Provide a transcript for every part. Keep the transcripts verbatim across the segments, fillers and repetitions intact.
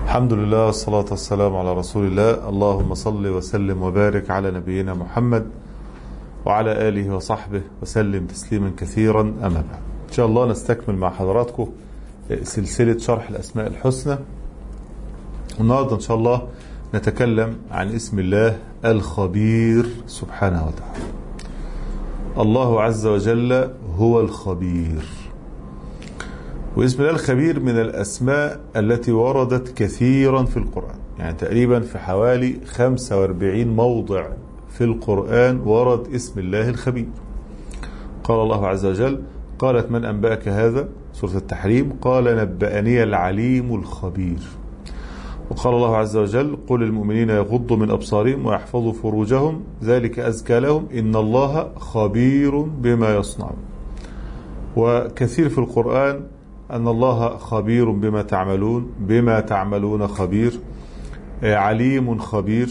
الحمد لله والصلاة والسلام على رسول الله. اللهم صل وسلم وبارك على نبينا محمد وعلى آله وصحبه وسلم تسليما كثيرا. أما بعد، إن شاء الله نستكمل مع حضراتكم سلسلة شرح الأسماء الحسنى. النهارده إن شاء الله نتكلم عن اسم الله الخبير سبحانه وتعالى. الله عز وجل هو الخبير، واسم الله الخبير من الأسماء التي وردت كثيرا في القرآن، يعني تقريبا في حوالي خمسة وأربعين موضع في القرآن ورد اسم الله الخبير. قال الله عز وجل: قالت من أنبأك هذا، سورة التحريم. قال نبأني العليم الخبير. وقال الله عز وجل: قل للمؤمنين يغضوا من أبصارهم ويحفظوا فروجهم ذلك أزكى لهم إن الله خبير بما يصنعون. وكثير في القرآن أن الله خبير بما تعملون، بما تعملون خبير، عليم خبير،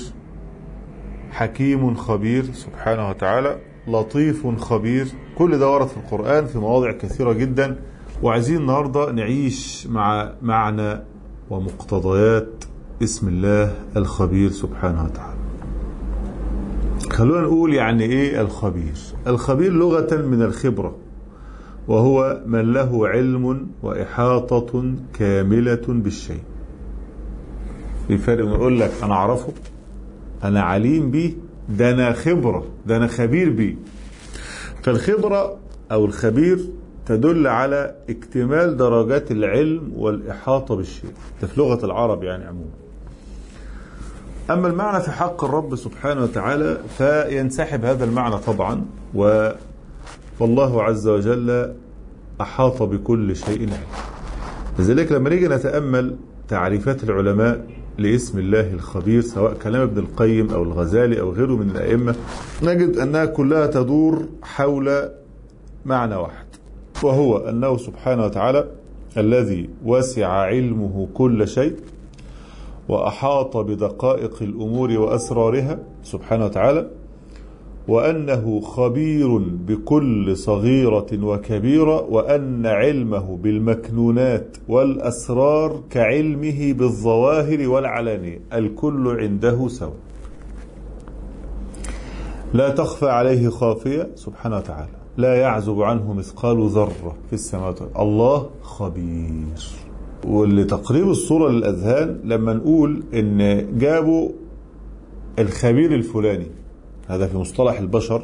حكيم خبير سبحانه وتعالى، لطيف خبير. كل ده ورد في القرآن في مواضع كثيرة جدا، وعايزين النهاردة نعيش مع معنى ومقتضيات اسم الله الخبير سبحانه وتعالى. خلونا نقول يعني ايه الخبير. الخبير لغة من الخبرة، وهو من له علم وإحاطة كاملة بالشيء. في فرق من يقول لك أنا أعرفه، أنا عليم به، ده أنا خبرة، ده أنا خبير به. فالخبرة أو الخبير تدل على اكتمال درجات العلم والإحاطة بالشيء، ده في لغة العرب يعني عموما. أما المعنى في حق الرب سبحانه وتعالى فينسحب هذا المعنى طبعا، و والله عز وجل أحاط بكل شيء علم. لذلك لما نيجي نتأمل تعريفات العلماء لاسم الله الخبير، سواء كلام ابن القيم أو الغزالي أو غيره من الأئمة، نجد أنها كلها تدور حول معنى واحد، وهو أنه سبحانه وتعالى الذي وسع علمه كل شيء وأحاط بدقائق الأمور وأسرارها سبحانه وتعالى، وأنه خبير بكل صغيرة وكبيرة، وأن علمه بالمكنونات والأسرار كعلمه بالظواهر والعلانية، الكل عنده سواء، لا تخفى عليه خافية سبحانه وتعالى، لا يعزب عنه مثقال ذرة في السماوات. الله خبير. ولتقريب الصورة للأذهان لما نقول إن جابوا الخبير الفلاني، هذا في مصطلح البشر،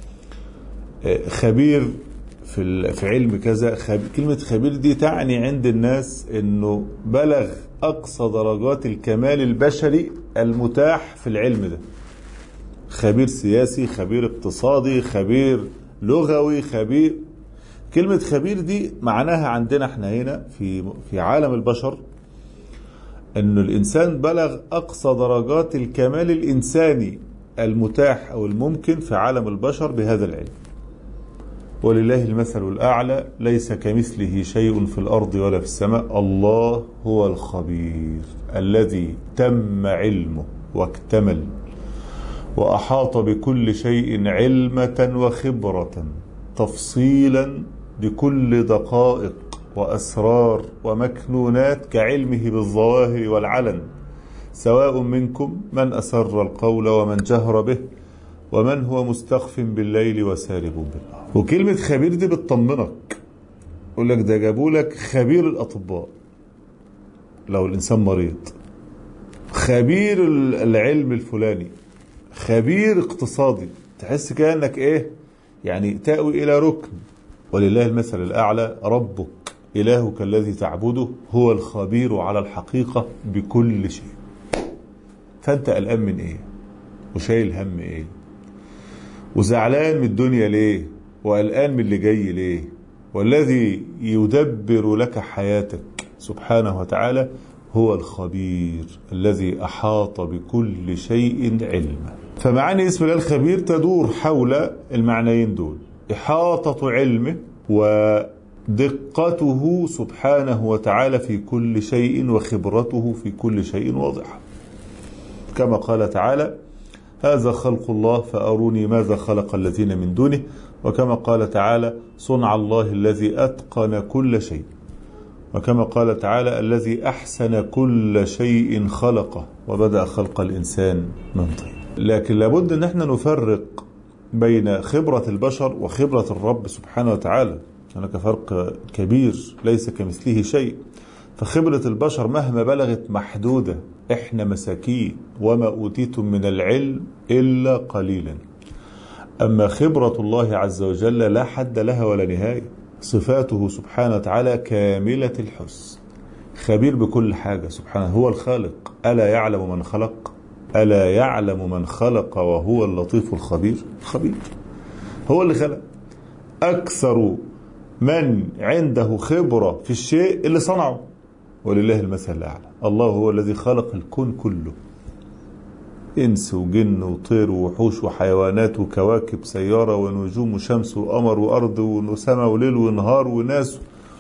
خبير في في علم كذا. خبير، كلمة خبير دي تعني عند الناس انه بلغ اقصى درجات الكمال البشري المتاح في العلم ده. خبير سياسي، خبير اقتصادي، خبير لغوي، خبير. كلمة خبير دي معناها عندنا احنا هنا في في عالم البشر انه الانسان بلغ اقصى درجات الكمال الانساني المتاح أو الممكن في عالم البشر بهذا العلم. ولله المثل الأعلى، ليس كمثله شيء في الأرض ولا في السماء، الله هو الخبير الذي تم علمه واكتمل وأحاط بكل شيء علمة وخبرة، تفصيلا بكل دقائق وأسرار ومكنونات كعلمه بالظواهر والعلن، سواء منكم من أسر القول ومن جهر به ومن هو مستخف بالليل وسارب بالنهار. وكلمة خبير دي بتطمنك، يقول لك ده جابوا لك خبير الأطباء لو الإنسان مريض، خبير العلم الفلاني، خبير اقتصادي، تحس كأنك إيه يعني تأوي إلى ركن. ولله المثل الأعلى، ربك إلهك الذي تعبده هو الخبير على الحقيقة بكل شيء. فأنت قلقان من إيه؟ وشايل هم إيه؟ وزعلان من الدنيا ليه؟ وقلقان من اللي جاي ليه؟ والذي يدبر لك حياتك سبحانه وتعالى هو الخبير الذي أحاط بكل شيء علما. فمعاني اسم الله الخبير تدور حول المعنيين دول: إحاطة علمه ودقته سبحانه وتعالى في كل شيء، وخبرته في كل شيء واضحة، كما قال تعالى: هذا خلق الله فأروني ماذا خلق الذين من دونه. وكما قال تعالى: صنع الله الذي أتقن كل شيء. وكما قال تعالى الذي أحسن كل شيء خلقه وبدأ خلق الإنسان من طين. لكن لابد أن احنا نفرق بين خبرة البشر وخبرة الرب سبحانه وتعالى. هناك فرق كبير، ليس كمثله شيء. فخبرة البشر مهما بلغت محدودة، احنا مساكين وما أوتيتم من العلم إلا قليلا. أما خبرة الله عز وجل لا حد لها ولا نهاية. صفاته سبحانه وتعالى كاملة الحسن، خبير بكل حاجة سبحانه. هو الخالق، ألا يعلم من خلق؟ ألا يعلم من خلق وهو اللطيف الخبير. خبير، هو اللي خلق. أكثر من عنده خبرة في الشيء اللي صنعه، ولله المثل الأعلى. الله هو الذي خلق الكون كله، إنس وجن وطير ووحوش وحيوانات وكواكب، سيارة ونجوم وشمس وقمر وأرض وسماء وليل ونهار وناس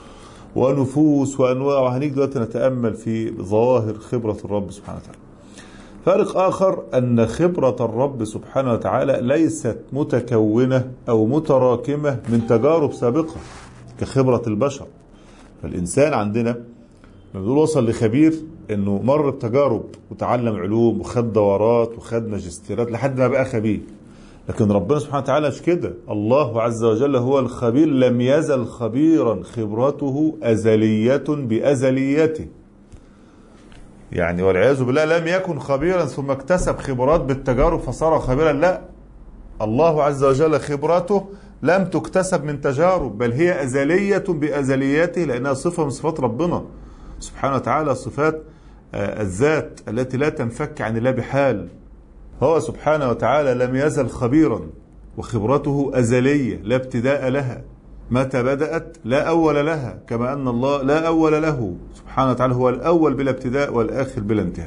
ونفوس وأنواع. وهنيجي دلوقتي نتأمل في ظواهر خبرة الرب سبحانه وتعالى. فارق آخر أن خبرة الرب سبحانه وتعالى ليست متكونة أو متراكمة من تجارب سابقة كخبرة البشر. فالإنسان عندنا بنقول وصل لخبير انه مر بتجارب وتعلم علوم وخد دورات وخد ماجستيرات لحد ما بقى خبير. لكن ربنا سبحانه وتعالى مش كده. الله عز وجل هو الخبير، لم يزل خبيرا، خبرته أزلية بأزليته. يعني والعياذ بالله لم يكن خبيرا ثم اكتسب خبرات بالتجارب فصار خبيرا. لا، الله عز وجل خبرته لم تكتسب من تجارب، بل هي أزلية بأزليته، لأنها صفة من صفات ربنا سبحانه وتعالى، صفات الذات التي لا تنفك عن الله بحال. هو سبحانه وتعالى لم يزل خبيرا وخبرته أزلية لا ابتداء لها. متى بدأت لا أول لها، كما أن الله لا أول له سبحانه وتعالى، هو الأول بلا ابتداء والآخر بلا انتهاء.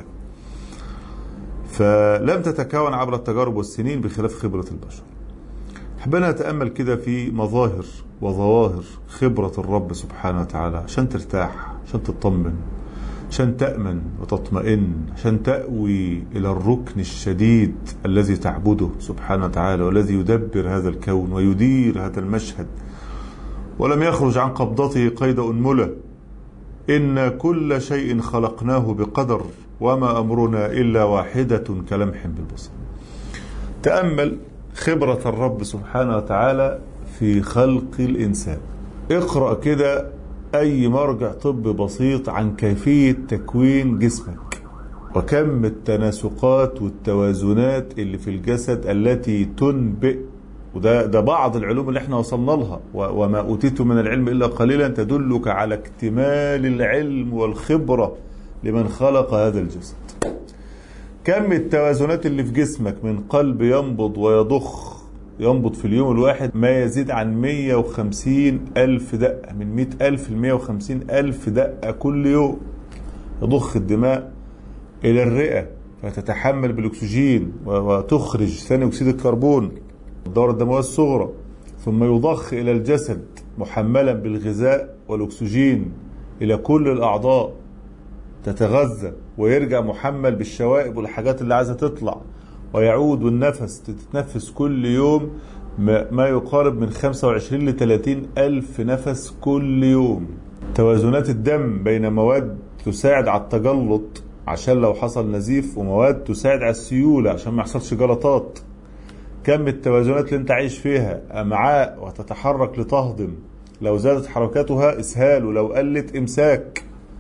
فلم تتكون عبر التجارب والسنين بخلاف خبرة البشر. حبنا نتأمل كده في مظاهر وظواهر خبرة الرب سبحانه وتعالى عشان ترتاح، عشان تطمن، عشان تأمن وتطمئن، عشان تأوي إلى الركن الشديد الذي تعبده سبحانه وتعالى، والذي يدبر هذا الكون ويدير هذا المشهد ولم يخرج عن قبضته قيد أنملة. إن كل شيء خلقناه بقدر وما أمرنا إلا واحدة كلمح بالبصر. تأمل خبرة الرب سبحانه وتعالى في خلق الإنسان. اقرأ كده أي مرجع طب بسيط عن كيفية تكوين جسمك، وكم التناسقات والتوازنات اللي في الجسد التي تنبئ. وده ده بعض العلوم اللي احنا وصلنا لها، وما أوتيت من العلم إلا قليلا، تدلك على اكتمال العلم والخبرة لمن خلق هذا الجسد. كم التوازنات اللي في جسمك، من قلب ينبض ويضخ، ينبض في اليوم الواحد ما يزيد عن مية وخمسين ألف دقة، من مئة ألف ل مية وخمسين ألف دقة كل يوم. يضخ الدماء إلى الرئة فتتحمل بالأكسجين وتخرج ثاني أكسيد الكربون، الدورة الدموية الصغرى، ثم يضخ إلى الجسد محملا بالغذاء والأكسجين إلى كل الأعضاء تتغذى، ويرجع محمل بالشوائب والحاجات اللي عايزة تطلع، ويعود. والنفس تتنفس كل يوم ما يقارب من خمسة وعشرين ل ثلاثين ألف نفس كل يوم. توازنات الدم بين مواد تساعد على التجلط عشان لو حصل نزيف، ومواد تساعد على السيولة عشان ما يحصلش جلطات. كم التوازنات اللي انت عايش فيها، أمعاء وتتحرك لتهضم، لو زادت حركاتها إسهال، ولو قلت إمساك.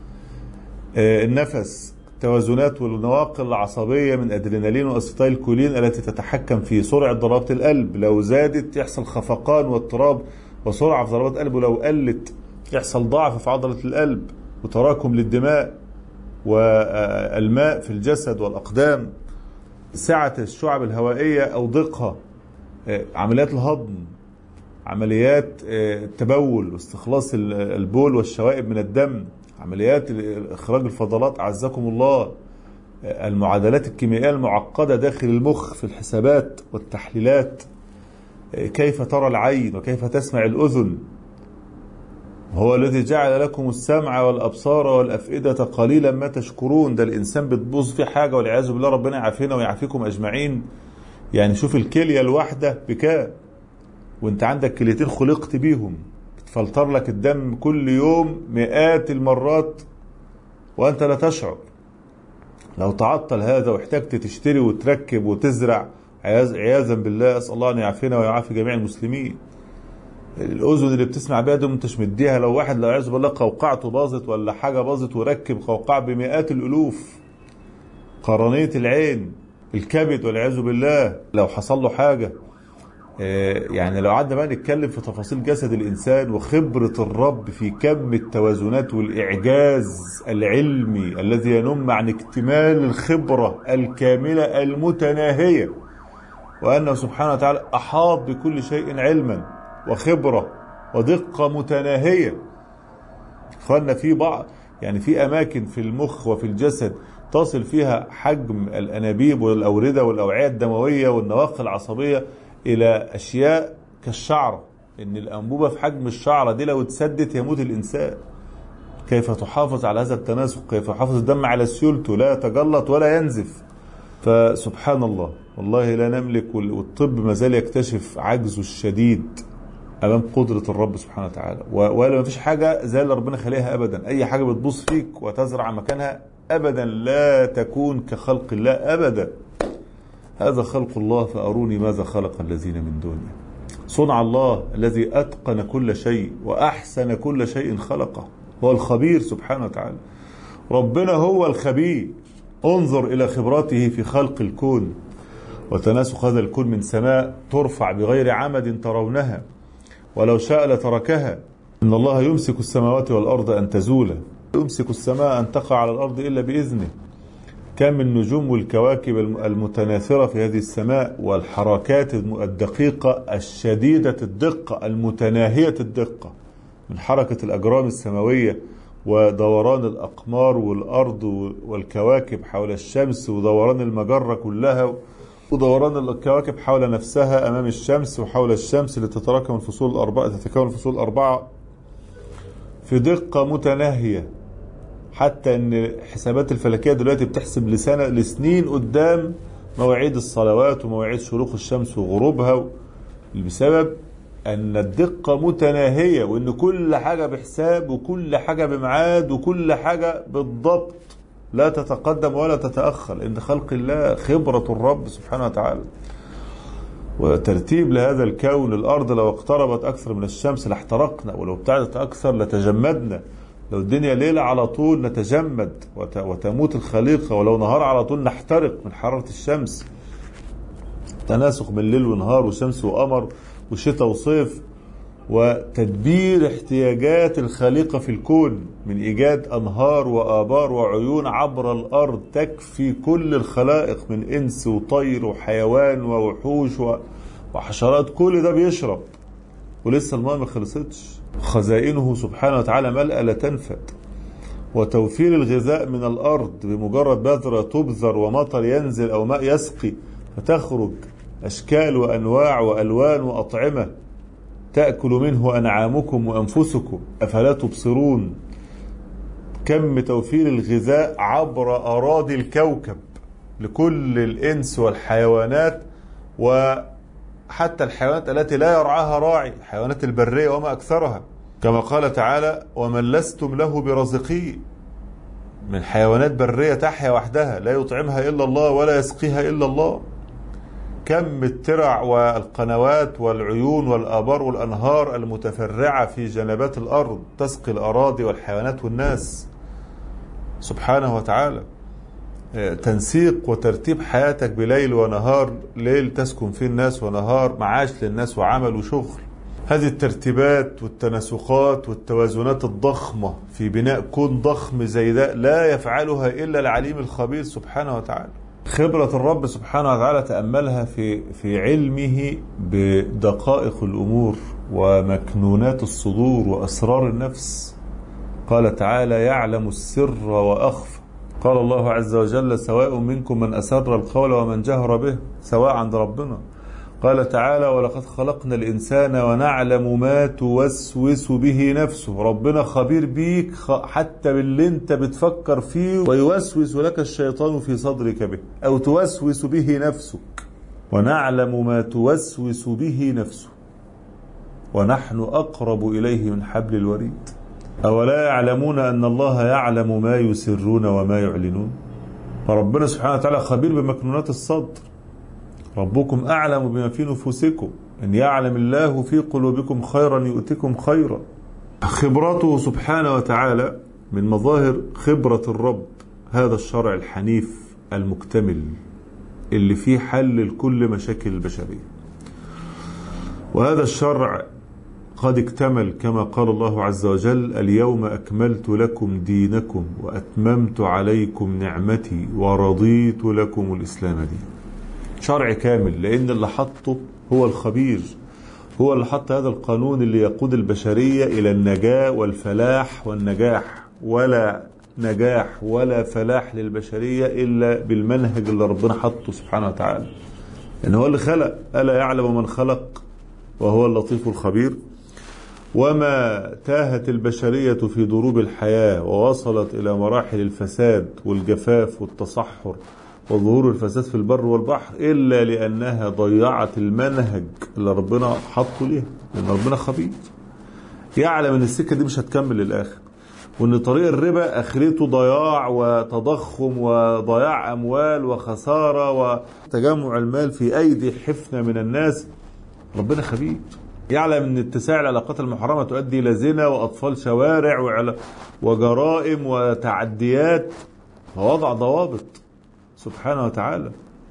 النفس، التوازنات والنواقل العصبية من أدرينالين وأسيتايل كولين التي تتحكم في سرعة ضربات القلب، لو زادت يحصل خفقان واضطراب وسرعة في ضربات القلب، ولو قلت يحصل ضعف في عضلة القلب وتراكم للدماء والماء في الجسد والأقدام. سعة الشعب الهوائية أو ضيقها، عمليات الهضم، عمليات التبول واستخلاص البول والشوائب من الدم، عمليات إخراج الفضلات أعزكم الله، المعادلات الكيميائية المعقدة داخل المخ في الحسابات والتحليلات، كيف ترى العين وكيف تسمع الأذن. هو الذي جعل لكم السمع والأبصار والأفئدة قليلا ما تشكرون. ده الإنسان بتبوظ في حاجة والعياذ بالله، ربنا يعافينا ويعافيكم أجمعين. يعني شوف الكلية الواحدة بكام، وانت عندك كليتين خلقت بيهم تفلتر لك الدم كل يوم مئات المرات وأنت لا تشعر. لو تعطل هذا واحتجت تشتري وتركب وتزرع عياذا بالله، أسأل الله أن يعافينا ويعافي جميع المسلمين. الأذن اللي بتسمع بيها دي انت مش مديها، لو واحد لا يعز بالله قوقعته باظت ولا حاجة باظت وركب قوقع بمئات الألوف. قرنية العين، الكبد والعياذ بالله لو حصل له حاجة. يعني لو قعدنا بقى نتكلم في تفاصيل جسد الإنسان وخبرة الرب في كم التوازنات والإعجاز العلمي الذي ينم عن اكتمال الخبرة الكاملة المتناهية، وأنه سبحانه وتعالى أحاط بكل شيء علما وخبرة ودقة متناهية. اخوانا في بعض يعني في أماكن في المخ وفي الجسد تصل فيها حجم الأنابيب والأوردة والأوعية الدموية والنواقل العصبية إلى أشياء كالشعرة، إن الأنبوبة في حجم الشعرة دي لو اتسدت يموت الإنسان. كيف تحافظ على هذا التناسق؟ كيف يحافظ الدم على سيولته لا يتجلط ولا ينزف؟ فسبحان الله، والله لا نملك، والطب ما زال يكتشف عجزه الشديد أمام قدرة الرب سبحانه وتعالى. ولا ما فيش حاجة زي اللي ربنا خليها أبدا. أي حاجة بتبص فيك وتزرع مكانها أبدا لا تكون كخلق الله أبدا. هذا خلق الله فأروني ماذا خلق الذين من دونه. صنع الله الذي أتقن كل شيء وأحسن كل شيء خلقه، هو الخبير سبحانه وتعالى. ربنا هو الخبير. انظر إلى خبراته في خلق الكون وتناسق هذا الكون من سماء ترفع بغير عمد ترونها ولو شاء لتركها. إن الله يمسك السماوات والأرض أن تزولا، يمسك السماء أن تقع على الأرض إلا بإذنه. كم من النجوم والكواكب المتناثرة في هذه السماء والحركات الدقيقة الشديدة الدقة المتناهية الدقة من حركة الأجرام السماوية ودوران الأقمار والأرض والكواكب حول الشمس ودوران المجرة كلها ودوران الكواكب حول نفسها أمام الشمس وحول الشمس لتتراكم الفصول الأربعة تتكون الفصول الأربعة في دقة متناهية، حتى أن حسابات الفلكية دلوقتي بتحسب لسنة لسنين قدام مواعيد الصلوات ومواعيد شروق الشمس وغروبها، بسبب أن الدقة متناهية وأن كل حاجة بحساب وكل حاجة بمعاد وكل حاجة بالضبط لا تتقدم ولا تتأخر، لأن خلق الله خبرة الرب سبحانه وتعالى وترتيب لهذا الكون. الأرض لو اقتربت أكثر من الشمس لاحترقنا، ولو ابتعدت أكثر لتجمدنا. لو الدنيا ليلة على طول نتجمد وتموت الخليقة، ولو نهار على طول نحترق من حرارة الشمس. تناسق من ليل ونهار وشمس وقمر وشتاء وصيف، وتدبير احتياجات الخليقة في الكون من إيجاد أنهار وآبار وعيون عبر الأرض تكفي كل الخلائق من إنس وطير وحيوان ووحوش وحشرات. كل ده بيشرب ولسه الماء ما خلصتش. خزائنه سبحانه وتعالى ملأ لا تنفد. وتوفير الغذاء من الأرض بمجرد بذرة تبذر ومطر ينزل أو ماء يسقي فتخرج أشكال وأنواع وألوان وأطعمة تأكل منه أنعامكم وأنفسكم أفلا تبصرون. كم توفير الغذاء عبر أراضي الكوكب لكل الإنس والحيوانات، وحتى الحيوانات التي لا يرعاها راعي، الحيوانات البرية وما أكثرها، كما قال تعالى ومن لستم له برزقين. من حيوانات برية تحيا وحدها لا يطعمها إلا الله ولا يسقيها إلا الله. كم الترع والقنوات والعيون والآبار والأنهار المتفرعة في جنبات الأرض تسقي الأراضي والحيوانات والناس سبحانه وتعالى. تنسيق وترتيب حياتك بليل ونهار، ليل تسكن فيه الناس ونهار معاش للناس وعمل وشغل. هذه الترتيبات والتناسقات والتوازنات الضخمة في بناء كون ضخم زي ده لا يفعلها إلا العليم الخبير سبحانه وتعالى. خبرة الرب سبحانه وتعالى تأملها في في علمه بدقائق الأمور ومكنونات الصدور وأسرار النفس. قال تعالى يعلم السر وأخفى. قال الله عز وجل سواء منكم من أسر القول ومن جهر به، سواء عند ربنا. قال تعالى ولقد خلقنا الإنسان ونعلم ما توسوس به نفسه. ربنا خبير بيك حتى باللي انت بتفكر فيه ويوسوس لك الشيطان في صدرك به أو توسوس به نفسك. ونعلم ما توسوس به نفسه ونحن أقرب إليه من حبل الوريد. أولا يعلمون أن الله يعلم ما يسرون وما يعلنون. فربنا سبحانه وتعالى خبير بمكنونات الصدر. ربكم أعلم بما في نفوسكم، إن يعلم الله في قلوبكم خيرا يؤتكم خيرا. خبرته سبحانه وتعالى من مظاهر خبرة الرب هذا الشرع الحنيف المكتمل اللي فيه حل لكل مشاكل البشرية. وهذا الشرع قد اكتمل كما قال الله عز وجل: اليوم أكملت لكم دينكم وأتممت عليكم نعمتي ورضيت لكم الإسلام دينا. شرع كامل، لأن اللي حطه هو الخبير، هو اللي حط هذا القانون اللي يقود البشرية إلى النجاة والفلاح والنجاح. ولا نجاح ولا فلاح للبشرية إلا بالمنهج اللي ربنا حطه سبحانه وتعالى، إن هو اللي خلق. ألا يعلم من خلق وهو اللطيف الخبير. وما تاهت البشرية في ضروب الحياة ووصلت إلى مراحل الفساد والجفاف والتصحر وظهور الفساد في البر والبحر إلا لأنها ضيعت المنهج اللي ربنا حطه ليها. لأن ربنا خبير، يعلم أن السكة دي مش هتكمل للآخر، وأن طريق الربا آخرته ضياع وتضخم وضياع أموال وخسارة وتجمع المال في أيدي حفنة من الناس. ربنا خبير، يعلم أن اتساع العلاقات المحرمة تؤدي إلى زنا وأطفال شوارع وجرائم وتعديات، ووضع ضوابط سبحانه وتعالى.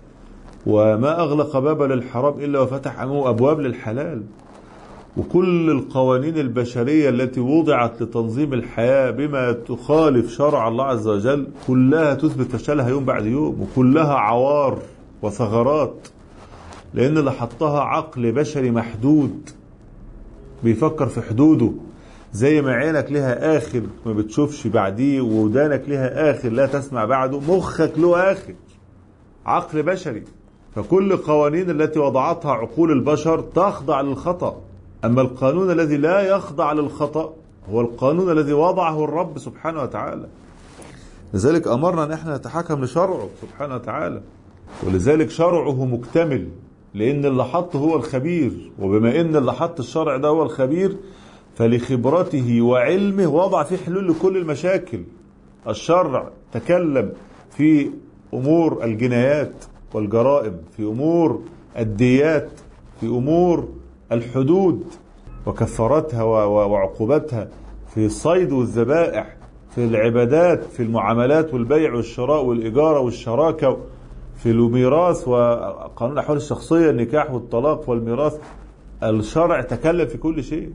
وما أغلق بابا للحرام إلا وفتح أمامه أبواب للحلال. وكل القوانين البشرية التي وضعت لتنظيم الحياة بما تخالف شرع الله عز وجل كلها تثبت فشلها يوم بعد يوم، وكلها عوار وثغرات، لأن اللي حطها عقل بشري محدود بيفكر في حدوده. زي ما عينك لها آخر ما بتشوفش بعديه، ودانك لها آخر لا تسمع بعده، مخك له آخر. عقل بشري. فكل القوانين التي وضعتها عقول البشر تخضع للخطأ، أما القانون الذي لا يخضع للخطأ هو القانون الذي وضعه الرب سبحانه وتعالى. لذلك أمرنا أن احنا نتحكم لشرعه سبحانه وتعالى، ولذلك شرعه مكتمل، لأن اللي حط هو الخبير. وبما أن اللي حط الشرع ده هو الخبير، فلخبرته وعلمه وضع فيه حلول لكل المشاكل. الشرع تكلم في أمور الجنايات والجرائم، في أمور الديات، في أمور الحدود وكفارتها وعقوبتها، في الصيد والذبائح، في العبادات، في المعاملات والبيع والشراء والإجارة والشراكة، في الميراث وقانون الأحوال الشخصية، النكاح والطلاق والميراث. الشرع تكلم في كل شيء.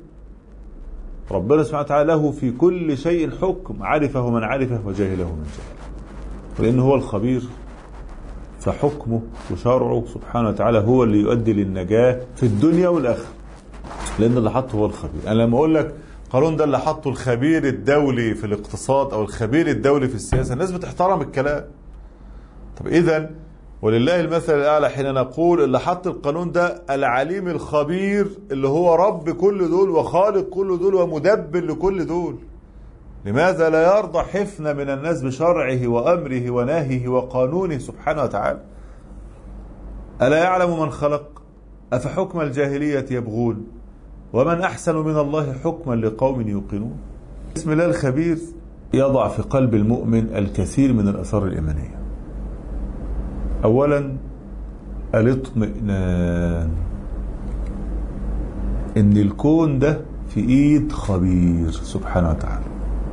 ربنا سبحانه وتعالى له في كل شيء حكم، عرفه من عرفه وجاهله من جاهله. لأنه هو الخبير، فحكمه وشرعه سبحانه وتعالى هو اللي يؤدي للنجاة في الدنيا والآخرة، لأن اللي حطه هو الخبير. أنا لما أقول لك قانون ده اللي حطه الخبير الدولي في الاقتصاد أو الخبير الدولي في السياسة، الناس بتحترم الكلام. طب إذن ولله المثل الأعلى حين نقول اللي حط القانون ده العليم الخبير، اللي هو رب كل دول وخالق كل دول ومدبر لكل دول. لماذا لا يرضى حفنة من الناس بشرعه وأمره ونهيه وقانونه سبحانه وتعالى؟ ألا يعلم من خلق؟ أفحكم الجاهلية يبغون ومن أحسن من الله حكما لقوم يوقنون. بسم الله الخبير يضع في قلب المؤمن الكثير من الأثار الإيمانية. أولا الاطمئنان إن الكون ده في إيد خبير سبحانه وتعالى.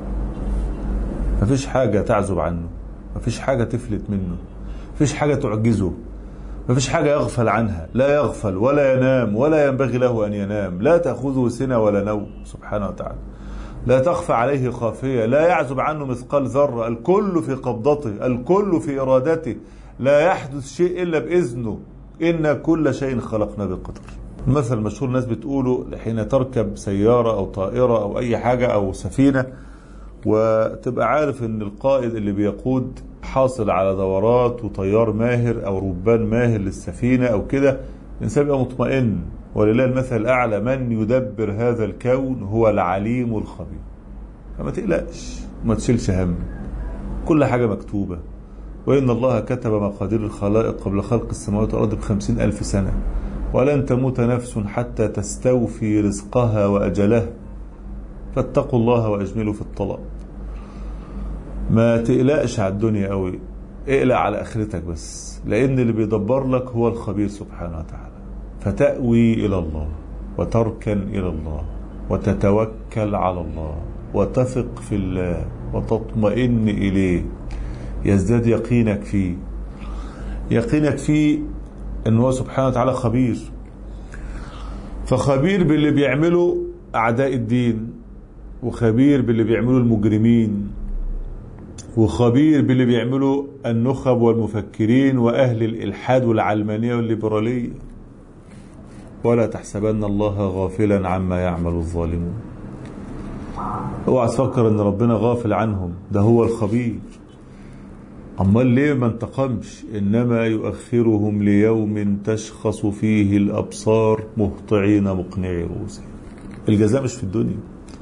مفيش حاجة تعزب عنه، مفيش حاجة تفلت منه، مفيش حاجة تعجزه، مفيش حاجة يغفل عنها. لا يغفل ولا ينام ولا ينبغي له أن ينام، لا تأخذه سنة ولا نوم سبحانه وتعالى، لا تخفى عليه خافية، لا يعزب عنه مثقال ذرة. الكل في قبضته، الكل في إرادته، لا يحدث شيء إلا بإذنه. إن كل شيء خلقنا بقدر. المثل المشهور الناس بتقوله حين تركب سيارة أو طائرة أو أي حاجة أو سفينة، وتبقى عارف ان القائد اللي بيقود حاصل على دورات وطيار ماهر او ربان ماهر للسفينة او كده، الانسان بيبقى مطمئن. ولله المثل الاعلى، من يدبر هذا الكون هو العليم الخبير. فما تقلقش وما تشيلش هم، كل حاجة مكتوبة. وإن الله كتب مقادير الخلائق قبل خلق السماوات والأرض بخمسين ألف سنة، ولن تموت نفس حتى تستوفي رزقها وأجلها، فاتقوا الله وأجملوا في الطلب. ما تقلقش على الدنيا قوي، اقلق على آخرتك بس، لأن اللي بيدبر لك هو الخبير سبحانه وتعالى. فتأوي إلى الله وتركن إلى الله وتتوكل على الله وتثق في الله وتطمئن إليه، يزداد يقينك فيه. يقينك فيه أنه هو سبحانه وتعالى خبير، فخبير باللي بيعمله أعداء الدين، وخبير باللي بيعمله المجرمين، وخبير باللي بيعمله النخب والمفكرين وأهل الإلحاد والعلمانية والليبرالية. ولا تحسبن الله غافلا عما يعمل الظالمون. اوعى تفكر ان ربنا غافل عنهم، ده هو الخبير. امال ليه ما انتقمش؟ انما يؤخرهم ليوم تشخص فيه الابصار مهطعين مقنعي رؤوسهم. الجزاء مش في الدنيا.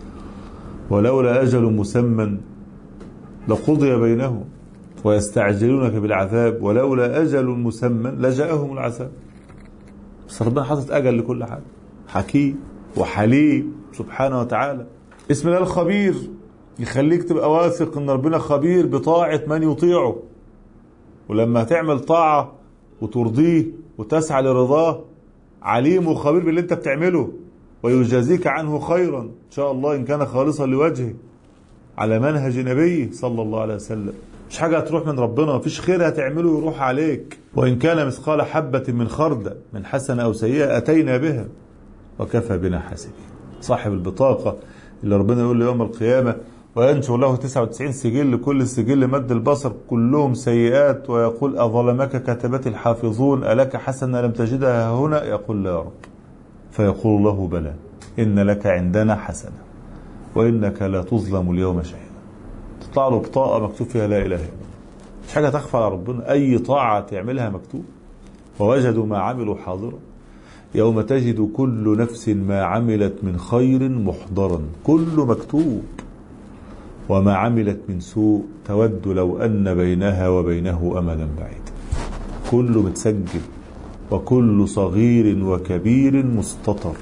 ولولا اجل مسمى لقضي بينهم ويستعجلونك بالعذاب ولولا اجل مسمى لجاءهم العذاب. بس ربنا حاطط اجل لكل حاجه، حكيم وحليم سبحانه وتعالى. اسم الله الخبير يخليك تبقى واثق ان ربنا خبير بطاعه من يطيعه، ولما تعمل طاعه وترضيه وتسعى لرضاه عليم وخبير باللي انت بتعمله، ويجازيك عنه خيرا ان شاء الله ان كان خالصا لوجهه على منهج نبيه صلى الله عليه وسلم. مش حاجة هتروح من ربنا، مفيش خير هتعمله يروح عليك. وإن كان مثقال حبة من خردة من حسنة أو سيئة أتينا بها وكفى بنا حاسبين. صاحب البطاقة اللي ربنا يقول له يوم القيامة وينشر له تسعة وتسعين سجل، كل سجل مد البصر كلهم سيئات، ويقول أظلمك كتبت الحافظون ألك حسنة لم تجدها هنا؟ يقول لا يا رب، فيقول الله بلى إن لك عندنا حسنة وإنك لا تظلم اليوم شيئا. تطلع له بطاقة مكتوب فيها لا إله إلا الله. مش حاجة تخفى على ربنا، أي طاعة تعملها مكتوب. ووجدوا ما عملوا حاضرا يوم تجد كل نفس ما عملت من خير محضرا، كله مكتوب. وما عملت من سوء تود لو أن بينها وبينه أمدا بعيدا، كله متسجل، وكل صغير وكبير مستطر.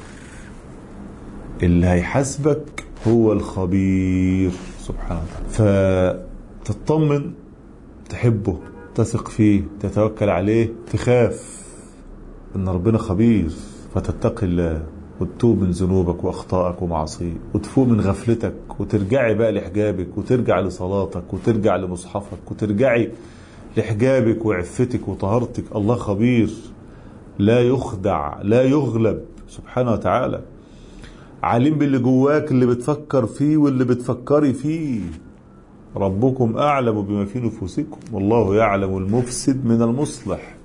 اللي هيحاسبك هو الخبير سبحانه وتعالى. فتطمن، تحبه، تثق فيه، تتوكل عليه، تخاف ان ربنا خبير، فتتقي الله وتتوب من ذنوبك واخطائك ومعاصيك، وتفوق من غفلتك، وترجعي بقى لحجابك، وترجع لصلاتك، وترجع لمصحفك، وترجعي لحجابك وعفتك وطهارتك. الله خبير، لا يخدع، لا يغلب سبحانه وتعالى. عليم باللي جواك، اللي بتفكر فيه واللي بتفكري فيه. ربكم أعلم بما في نفوسكم والله يعلم المفسد من المصلح.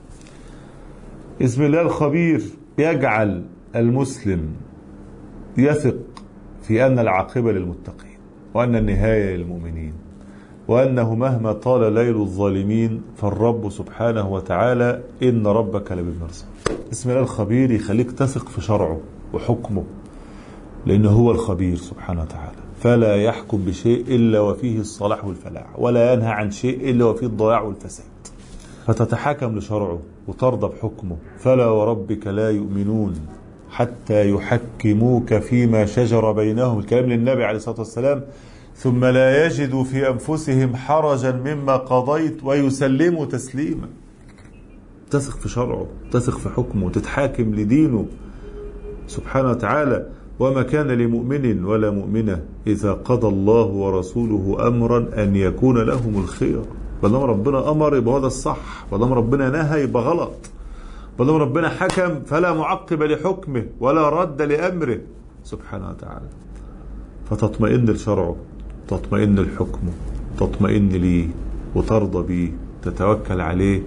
اسم الله الخبير يجعل المسلم يثق في أن العاقبة للمتقين، وأن النهاية للمؤمنين، وأنه مهما طال ليل الظالمين فالرب سبحانه وتعالى إن ربك لبالمرصاد. اسم الله الخبير يخليك تثق في شرعه وحكمه، لأنه هو الخبير سبحانه وتعالى. فلا يحكم بشيء إلا وفيه الصلاح والفلاح، ولا ينهى عن شيء إلا وفيه الضياع والفساد. فتتحكم لشرعه وترضى بحكمه. فلا وربك لا يؤمنون حتى يحكموك فيما شجر بينهم، الكلام للنبي عليه الصلاة والسلام، ثم لا يجدوا في أنفسهم حرجا مما قضيت ويسلموا تسليما. تثق في شرعه، تثق في حكمه، تتحاكم لدينه سبحانه وتعالى. وما كان لمؤمن ولا مؤمنة إذا قضى الله ورسوله أمرا أن يكون لهم الخير. بدل ربنا أمر يبقى هذا الصح، بدل ربنا نهى يبقى غلط، بدل ربنا حكم فلا معقب لحكمه ولا رد لأمره سبحانه وتعالى. فتطمئن لشرعه، تطمئن لحكمه، تطمئن ليه وترضى بيه، تتوكل عليه،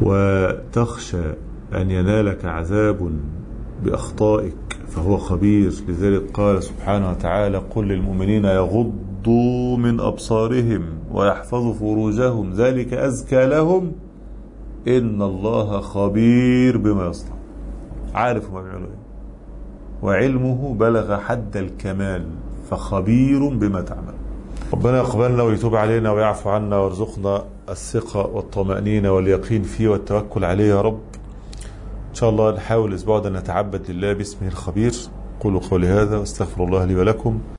وتخشى أن ينالك عذاب بأخطائك، فهو خبير. لذلك قال سبحانه وتعالى قل للمؤمنين يغضوا من أبصارهم ويحفظوا فروجهم ذلك أزكى لهم إن الله خبير بما يصنعون. عارف ما بيعملوا ايه، وعلمه بلغ حد الكمال، فخبير بما تعمل. ربنا يقبلنا ويتوب علينا ويعفو عنا ويرزقنا الثقة والطمأنينة واليقين فيه والتوكل عليه يا رب. إن شاء الله نحاول الأسبوع ده نتعبد لله باسمه الخبير. قولوا قولي هذا واستغفر الله لي ولكم.